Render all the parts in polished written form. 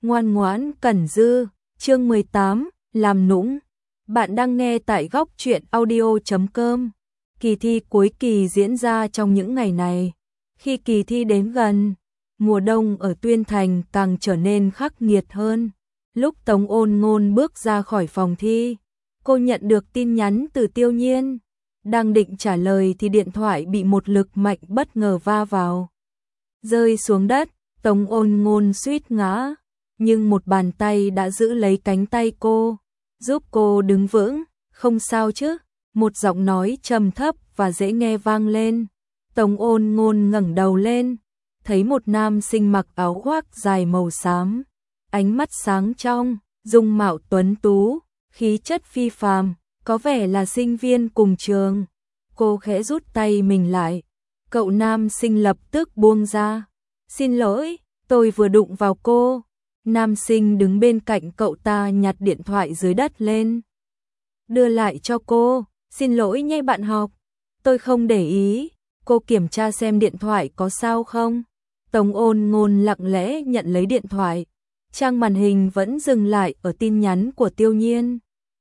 Ngoan ngoãn Cẩn Dư, chương 18, làm nũng. Bạn đang nghe tại góc truyện audio.com. Kỳ thi cuối kỳ diễn ra trong những ngày này. Khi kỳ thi đến gần, mùa đông ở Tuyên Thành càng trở nên khắc nghiệt hơn. Lúc Tống Ôn Ngôn bước ra khỏi phòng thi, cô nhận được tin nhắn từ Tiêu Nhiên. Đang định trả lời thì điện thoại bị một lực mạnh bất ngờ va vào. Rơi xuống đất, Tống Ôn Ngôn suýt ngã, nhưng một bàn tay đã giữ lấy cánh tay cô, giúp cô đứng vững. Không sao chứ? Một giọng nói trầm thấp và dễ nghe vang lên. Tống Ôn Ngôn ngẩng đầu lên, thấy một nam sinh mặc áo khoác dài màu xám, ánh mắt sáng trong, dung mạo tuấn tú, khí chất phi phàm, có vẻ là sinh viên cùng trường. Cô khẽ rút tay mình lại. Cậu nam sinh lập tức buông ra. Xin lỗi, tôi vừa đụng vào cô. Nam sinh đứng bên cạnh cậu ta nhặt điện thoại dưới đất lên, đưa lại cho cô. Xin lỗi nhé bạn học, tôi không để ý. Cô kiểm tra xem điện thoại có sao không. Tống Ôn Ngôn lặng lẽ nhận lấy điện thoại. Trang màn hình vẫn dừng lại ở tin nhắn của Tiêu Nhiên.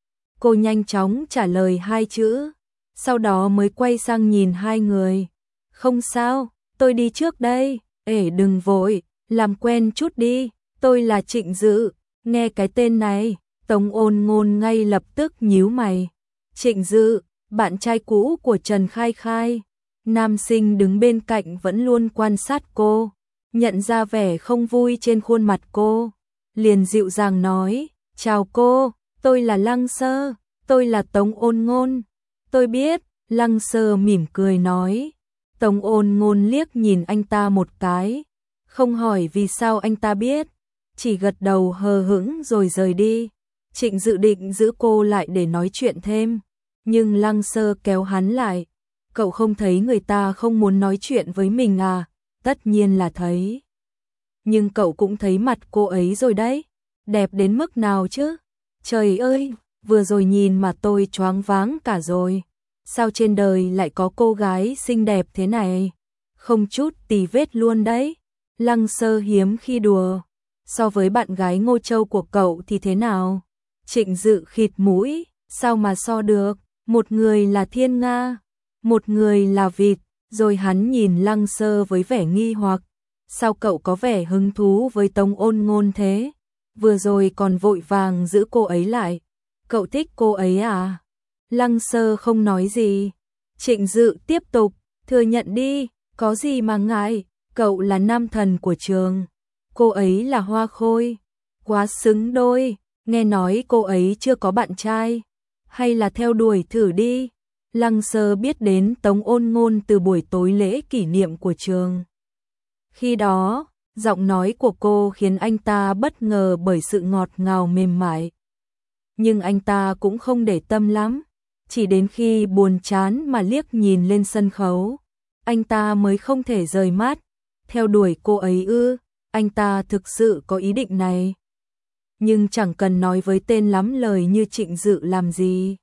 Cô nhanh chóng trả lời 2 chữ, sau đó mới quay sang nhìn hai người. Không sao, tôi đi trước đây. Đừng vội, làm quen chút đi. Tôi là Trịnh Dự. Nghe cái tên này, Tống Ôn Ngôn ngay lập tức nhíu mày. Trịnh Dự, bạn trai cũ của Trần Khai Khai. Nam sinh đứng bên cạnh vẫn luôn quan sát cô, nhận ra vẻ không vui trên khuôn mặt cô, liền dịu dàng nói, chào cô, tôi là Lăng Sơ, tôi là Tống Ôn Ngôn. Tôi biết, Lăng Sơ mỉm cười nói. Tống Ôn Ngôn liếc nhìn anh ta một cái, không hỏi vì sao anh ta biết, chỉ gật đầu hờ hững rồi rời đi. Trịnh Dự định giữ cô lại để nói chuyện thêm, nhưng Lăng Sơ kéo hắn lại. Cậu không thấy người ta không muốn nói chuyện với mình à? Tất nhiên là thấy. Nhưng cậu cũng thấy mặt cô ấy rồi đấy. Đẹp đến mức nào chứ? Trời ơi, vừa rồi nhìn mà tôi choáng váng cả rồi. Sao trên đời lại có cô gái xinh đẹp thế này? Không chút tì vết luôn đấy. Lăng Sơ hiếm khi đùa. So với bạn gái Ngô Châu của cậu thì thế nào? Trịnh Dự khịt mũi, sao mà so được? Một người là thiên nga, một người là vịt. Rồi hắn nhìn Lăng Sơ với vẻ nghi hoặc. Sao cậu có vẻ hứng thú với Tống Ôn Ngôn thế? Vừa rồi còn vội vàng giữ cô ấy lại. Cậu thích cô ấy à? Lăng Sơ không nói gì. Trịnh Dự tiếp tục, thừa nhận đi, có gì mà ngại, cậu là nam thần của trường, cô ấy là hoa khôi, quá xứng đôi. Nghe nói cô ấy chưa có bạn trai, hay là theo đuổi thử đi. Lăng Sơ biết đến Tống Ôn Ngôn từ buổi tối lễ kỷ niệm của trường. Khi đó, giọng nói của cô khiến anh ta bất ngờ bởi sự ngọt ngào mềm mại. Nhưng anh ta cũng không để tâm lắm, chỉ đến khi buồn chán mà liếc nhìn lên sân khấu, anh ta mới không thể rời mắt. Theo đuổi cô ấy ư? Anh ta thực sự có ý định này. Nhưng chẳng cần nói với tên lắm lời như Trịnh Dự làm gì.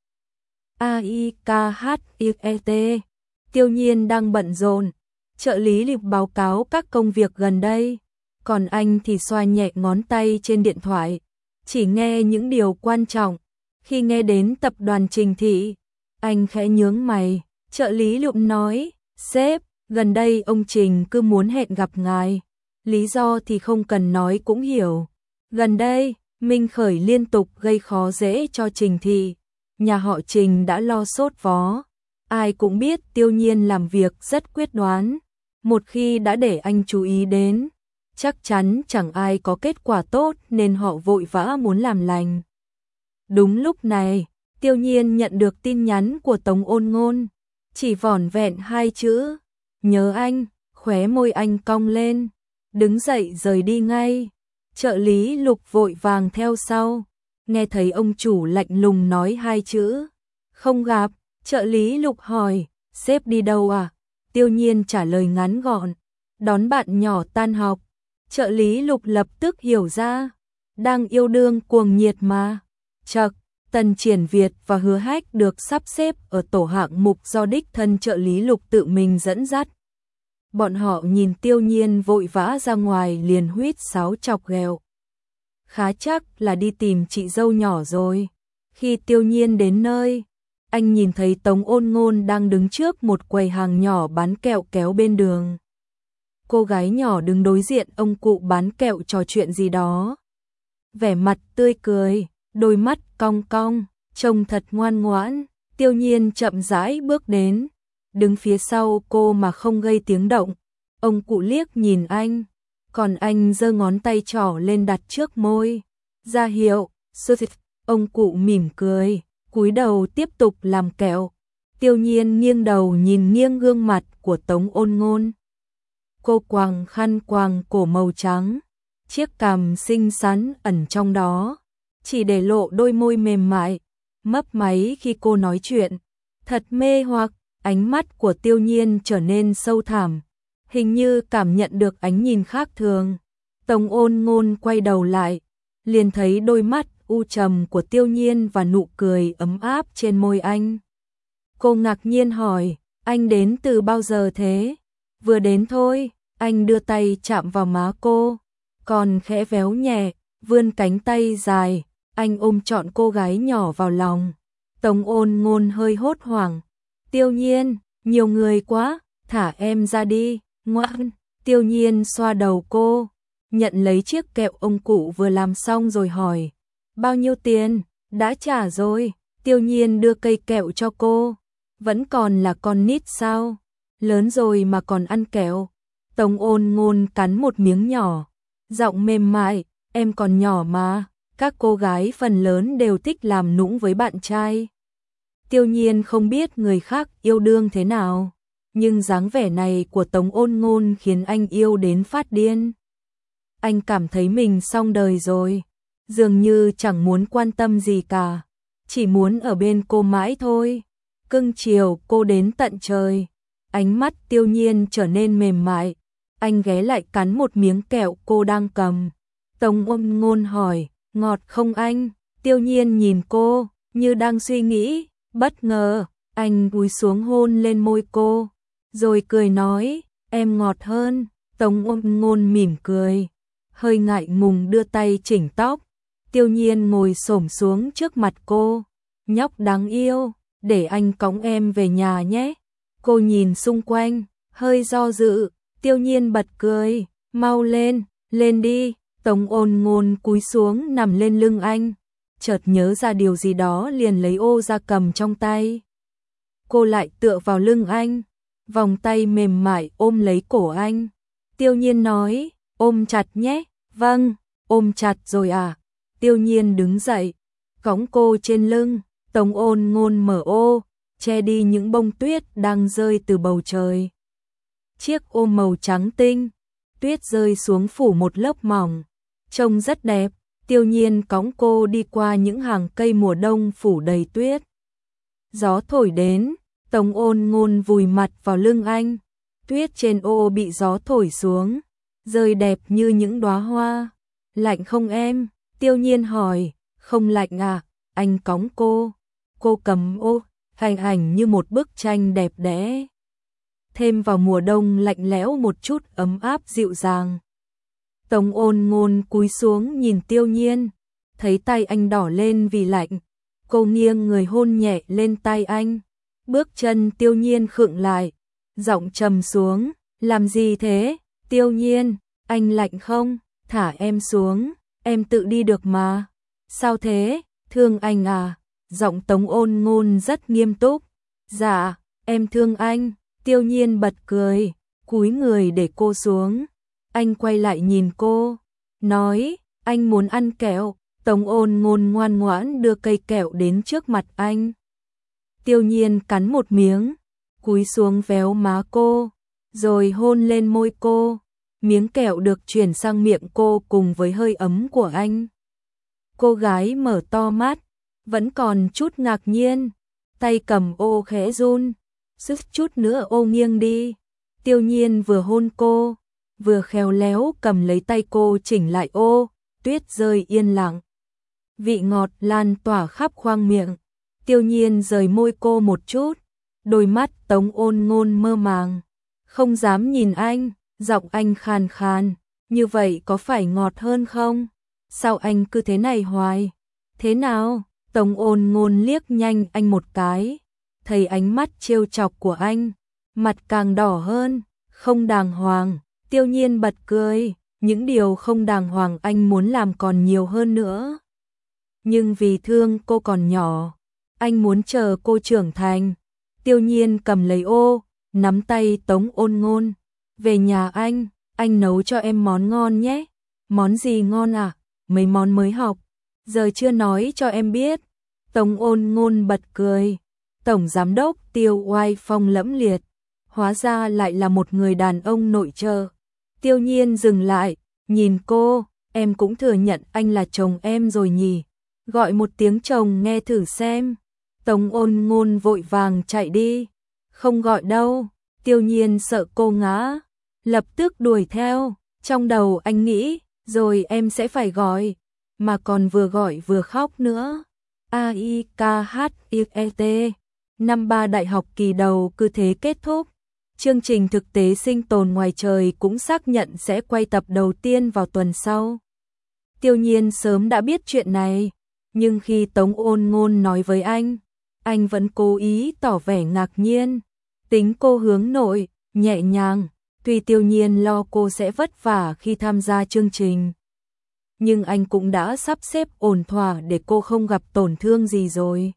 AIKHIET. Tiêu Nhiên đang bận rộn, trợ lý liệp báo cáo các công việc gần đây, còn anh thì xoa nhẹ ngón tay trên điện thoại, chỉ nghe những điều quan trọng. Khi nghe đến tập đoàn Trình Thị, anh khẽ nhướng mày. Trợ lý liệp nói, sếp, gần đây ông Trình cứ muốn hẹn gặp ngài, lý do thì không cần nói cũng hiểu. Gần đây, Minh Khởi liên tục gây khó dễ cho Trình Thị. Nhà họ Trình đã lo sốt vó. Ai cũng biết Tiêu Nhiên làm việc rất quyết đoán. Một khi đã để anh chú ý đến, chắc chắn chẳng ai có kết quả tốt nên họ vội vã muốn làm lành. Đúng lúc này, Tiêu Nhiên nhận được tin nhắn của Tống Ôn Ngôn. Chỉ vỏn vẹn 2 chữ, nhớ anh, khóe môi anh cong lên, đứng dậy rời đi ngay. Trợ lý Lục vội vàng theo sau. Nghe thấy ông chủ lạnh lùng nói 2 chữ, không gặp. Trợ lý Lục hỏi, sếp đi đâu à? Tiêu Nhiên trả lời ngắn gọn, đón bạn nhỏ tan học. Trợ lý Lục lập tức hiểu ra, đang yêu đương cuồng nhiệt mà. Chậc, Tần Triển Việt và Hứa Hách được sắp xếp ở tổ hạng mục do đích thân trợ lý Lục tự mình dẫn dắt. Bọn họ nhìn Tiêu Nhiên vội vã ra ngoài liền huýt sáo chọc ghẹo. khá chắc là đi tìm chị dâu nhỏ rồi. Khi Tiêu Nhiên đến nơi, anh nhìn thấy Tống Ôn Ngôn đang đứng trước một quầy hàng nhỏ bán kẹo kéo bên đường. Cô gái nhỏ đứng đối diện ông cụ bán kẹo trò chuyện gì đó. Vẻ mặt tươi cười, đôi mắt cong cong, trông thật ngoan ngoãn. Tiêu Nhiên chậm rãi bước đến, đứng phía sau cô mà không gây tiếng động. Ông cụ liếc nhìn anh, còn anh giơ ngón tay trỏ lên đặt trước môi, ra hiệu. Ông cụ mỉm cười, cúi đầu tiếp tục làm kẹo. Tiêu Nhiên nghiêng đầu nhìn nghiêng gương mặt của Tống Ôn Ngôn. Cô quàng khăn quàng cổ màu trắng, chiếc cằm xinh xắn ẩn trong đó, chỉ để lộ đôi môi mềm mại, mấp máy khi cô nói chuyện. Thật mê hoặc, ánh mắt của Tiêu Nhiên trở nên sâu thẳm, hình như cảm nhận được ánh nhìn khác thường. Tống Ôn Ngôn quay đầu lại, liền thấy đôi mắt u trầm của Tiêu Nhiên và nụ cười ấm áp trên môi anh. Cô ngạc nhiên hỏi, anh đến từ bao giờ thế? Vừa đến thôi. Anh đưa tay chạm vào má cô, còn khẽ véo nhẹ, vươn cánh tay dài, anh ôm trọn cô gái nhỏ vào lòng. Tống Ôn Ngôn hơi hốt hoảng. Tiêu Nhiên, nhiều người quá, thả em ra đi, ngoan. Tiêu Nhiên xoa đầu cô, nhận lấy chiếc kẹo ông cụ vừa làm xong rồi hỏi, bao nhiêu tiền? Đã trả rồi. Tiêu Nhiên đưa cây kẹo cho cô. Vẫn còn là con nít sao? Lớn rồi mà còn ăn kẹo. Tống Ôn Ngôn cắn một miếng nhỏ, giọng mềm mại, em còn nhỏ mà, các cô gái phần lớn đều thích làm nũng với bạn trai. Tiêu Nhiên không biết người khác yêu đương thế nào, nhưng dáng vẻ này của Tống Ôn Ngôn khiến anh yêu đến phát điên. Anh cảm thấy mình xong đời rồi, dường như chẳng muốn quan tâm gì cả, chỉ muốn ở bên cô mãi thôi. Cưng chiều cô đến tận trời. Ánh mắt Tiêu Nhiên trở nên mềm mại, anh ghé lại cắn một miếng kẹo cô đang cầm. Tống Ôn Ngôn hỏi, ngọt không anh? Tiêu Nhiên nhìn cô, như đang suy nghĩ, bất ngờ, anh cúi xuống hôn lên môi cô, rồi cười nói, em ngọt hơn. Tống Ôn Ngôn mỉm cười, hơi ngại ngùng đưa tay chỉnh tóc. Tiêu Nhiên ngồi xổm xuống trước mặt cô, nhóc đáng yêu, để anh cõng em về nhà nhé. Cô nhìn xung quanh, hơi do dự. Tiêu Nhiên bật cười, mau lên, lên đi. Tống Ôn Ngôn cúi xuống nằm lên lưng anh, chợt nhớ ra điều gì đó liền lấy ô ra cầm trong tay. Cô lại tựa vào lưng anh, vòng tay mềm mại ôm lấy cổ anh. Tiêu Nhiên nói, ôm chặt nhé. Vâng, ôm chặt rồi à. Tiêu Nhiên đứng dậy, cõng cô trên lưng. Tống Ôn Ngôn mở ô, che đi những bông tuyết đang rơi từ bầu trời. Chiếc ô màu trắng tinh, tuyết rơi xuống phủ một lớp mỏng, trông rất đẹp. Tiêu Nhiên cõng cô đi qua những hàng cây mùa đông phủ đầy tuyết. Gió thổi đến, Tống Ôn Ngôn vùi mặt vào lưng anh. Tuyết trên ô bị gió thổi xuống, rơi đẹp như những đóa hoa. Lạnh không em? Tiêu Nhiên hỏi. Không lạnh à? Anh cõng cô. Cô cầm ô, hình ảnh như một bức tranh đẹp đẽ. Thêm vào mùa đông lạnh lẽo một chút ấm áp dịu dàng. Tống Ôn Ngôn cúi xuống nhìn Tiêu Nhiên, thấy tay anh đỏ lên vì lạnh. Cô nghiêng người hôn nhẹ lên tay anh. Bước chân Tiêu Nhiên khựng lại, giọng trầm xuống, làm gì thế? Tiêu Nhiên, anh lạnh không? Thả em xuống, em tự đi được mà. Sao thế? Thương anh à? Giọng Tống Ôn Ngôn rất nghiêm túc. Dạ, em thương anh. Tiêu Nhiên bật cười, cúi người để cô xuống. Anh quay lại nhìn cô, nói, anh muốn ăn kẹo. Tống Ôn Ngôn ngoan ngoãn đưa cây kẹo đến trước mặt anh. Tiêu Nhiên cắn một miếng, cúi xuống véo má cô, rồi hôn lên môi cô. Miếng kẹo được chuyển sang miệng cô cùng với hơi ấm của anh. Cô gái mở to mắt, vẫn còn chút ngạc nhiên, tay cầm ô khẽ run, sức chút nữa ô nghiêng đi. Tiêu Nhiên vừa hôn cô, vừa khéo léo cầm lấy tay cô chỉnh lại ô, tuyết rơi yên lặng. Vị ngọt lan tỏa khắp khoang miệng. Tiêu Nhiên rời môi cô một chút, đôi mắt Tống Ôn Ngôn mơ màng, không dám nhìn anh, giọng anh khàn khàn, như vậy có phải ngọt hơn không? sao anh cứ thế này hoài? Thế nào? Tống Ôn Ngôn liếc nhanh anh một cái, thấy ánh mắt trêu chọc của anh, mặt càng đỏ hơn. Không đàng hoàng. Tiêu Nhiên bật cười, những điều không đàng hoàng anh muốn làm còn nhiều hơn nữa. Nhưng vì thương cô còn nhỏ, anh muốn chờ cô trưởng thành. Tiêu Nhiên cầm lấy ô, nắm tay Tống Ôn Ngôn. Về nhà anh nấu cho em món ngon nhé. Món gì ngon à? Mấy món mới học, giờ chưa nói cho em biết. Tống Ôn Ngôn bật cười. Tổng giám đốc Tiêu oai phong lẫm liệt, hóa ra lại là một người đàn ông nội trợ. Tiêu Nhiên dừng lại, nhìn cô, em cũng thừa nhận anh là chồng em rồi nhỉ? Gọi một tiếng chồng nghe thử xem. Tống Ôn Ngôn vội vàng chạy đi. Không gọi đâu. Tiêu Nhiên sợ cô ngã, lập tức đuổi theo. Trong đầu anh nghĩ, rồi em sẽ phải gọi, mà còn vừa gọi vừa khóc nữa. AIKHIET. Năm 3 đại học kỳ đầu cứ thế kết thúc. Chương trình thực tế sinh tồn ngoài trời cũng xác nhận sẽ quay tập đầu tiên vào tuần sau. Tiêu Nhiên sớm đã biết chuyện này, nhưng khi Tống Ôn Ngôn nói với anh vẫn cố ý tỏ vẻ ngạc nhiên. Tính cô hướng nội, nhẹ nhàng, tuy Tiêu Nhiên lo cô sẽ vất vả khi tham gia chương trình, nhưng anh cũng đã sắp xếp ổn thỏa để cô không gặp tổn thương gì rồi.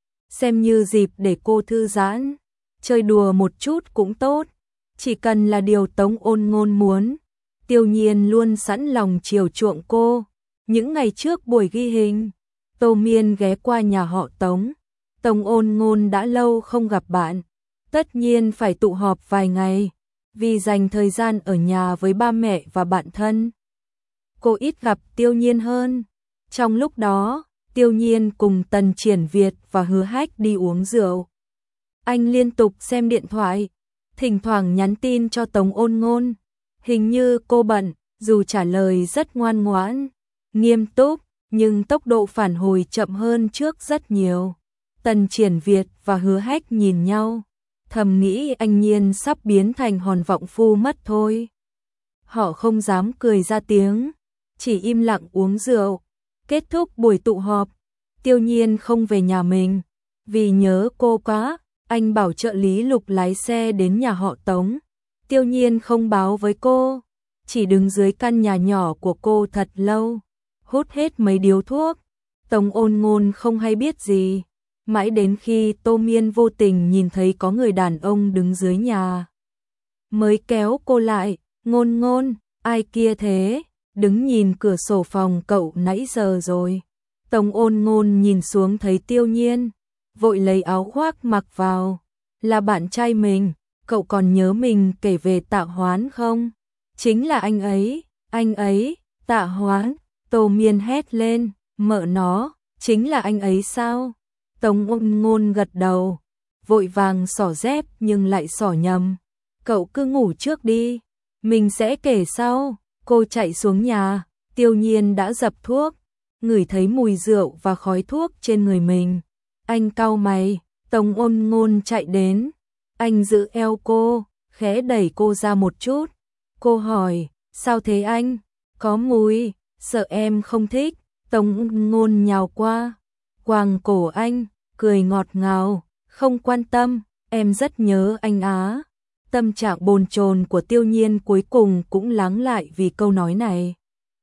Xem như dịp để cô thư giãn, chơi đùa một chút cũng tốt, chỉ cần là điều Tống Ôn Ngôn muốn. Tiêu Nhiên luôn sẵn lòng chiều chuộng cô. Những ngày trước buổi ghi hình, Tô Miên ghé qua nhà họ Tống. Tống Ôn Ngôn đã lâu không gặp bạn, tất nhiên phải tụ họp vài ngày, vì dành thời gian ở nhà với ba mẹ và bạn thân. Cô ít gặp Tiêu Nhiên hơn. Trong lúc đó, Tiêu Nhiên cùng Tần Triển Việt và Hứa Hách đi uống rượu. Anh liên tục xem điện thoại, thỉnh thoảng nhắn tin cho Tống Ôn Ngôn. Hình như cô bận, dù trả lời rất ngoan ngoãn, nghiêm túc, nhưng tốc độ phản hồi chậm hơn trước rất nhiều. Tần Triển Việt và Hứa Hách nhìn nhau, thầm nghĩ anh Nhiên sắp biến thành hòn vọng phu mất thôi. Họ không dám cười ra tiếng, chỉ im lặng uống rượu. Kết thúc buổi tụ họp, Tiêu Nhiên không về nhà mình, vì nhớ cô quá, anh bảo trợ lý Lục lái xe đến nhà họ Tống. Tiêu Nhiên không báo với cô, chỉ đứng dưới căn nhà nhỏ của cô thật lâu, hút hết mấy điếu thuốc. Tống Ôn Ngôn không hay biết gì, mãi đến khi Tô Miên vô tình nhìn thấy có người đàn ông đứng dưới nhà, mới kéo cô lại. Ngôn Ngôn, ai kia thế? Đứng nhìn cửa sổ phòng cậu nãy giờ rồi. Tống Ôn Ngôn nhìn xuống thấy Tiêu Nhiên, vội lấy áo khoác mặc vào. Là bạn trai mình, cậu còn nhớ mình kể về Tạ Hoán không? Chính là anh ấy, Tạ Hoán. Tô Miên hét lên, mợ nó, chính là anh ấy sao? Tống Ôn Ngôn gật đầu, vội vàng xỏ dép nhưng lại xỏ nhầm. Cậu cứ ngủ trước đi, mình sẽ kể sau. Cô chạy xuống nhà, Tiêu Nhiên đã dập thuốc, ngửi thấy mùi rượu và khói thuốc trên người mình. Anh cau mày, Tống Ôn Ngôn chạy đến, anh giữ eo cô, khẽ đẩy cô ra một chút. Cô hỏi, sao thế anh? Có mùi, sợ em không thích. Tống Ôn Ngôn nhào qua, quàng cổ anh, cười ngọt ngào, không quan tâm, em rất nhớ anh á. Tâm trạng bồn chồn của Tiêu Nhiên cuối cùng cũng lắng lại vì câu nói này.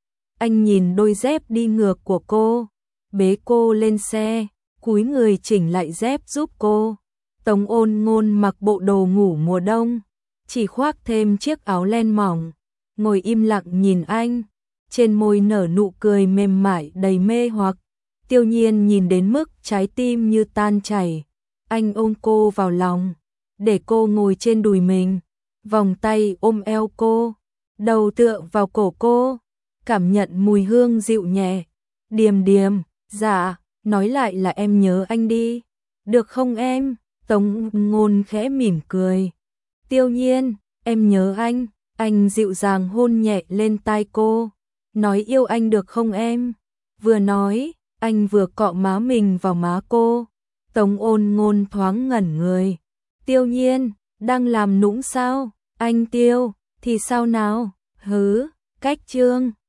Anh nhìn đôi dép đi ngược của cô, bế cô lên xe, cúi người chỉnh lại dép giúp cô. Tống Ôn Ngôn mặc bộ đồ ngủ mùa đông, chỉ khoác thêm chiếc áo len mỏng, ngồi im lặng nhìn anh, trên môi nở nụ cười mềm mại đầy mê hoặc. Tiêu Nhiên nhìn đến mức trái tim như tan chảy, anh ôm cô vào lòng, để cô ngồi trên đùi mình, vòng tay ôm eo cô, đầu tựa vào cổ cô, cảm nhận mùi hương dịu nhẹ. Điềm điềm, dạ, nói lại là em nhớ anh đi, được không em? Tống Ngôn khẽ mỉm cười. Tiêu Nhiên, em nhớ anh dịu dàng hôn nhẹ lên tai cô, nói yêu anh được không em? Vừa nói, anh vừa cọ má mình vào má cô. Tống Ôn Ngôn thoáng ngẩn người. Tiêu Nhiên, đang làm nũng sao? Anh Tiêu, thì sao nào? Hứ, cách chương.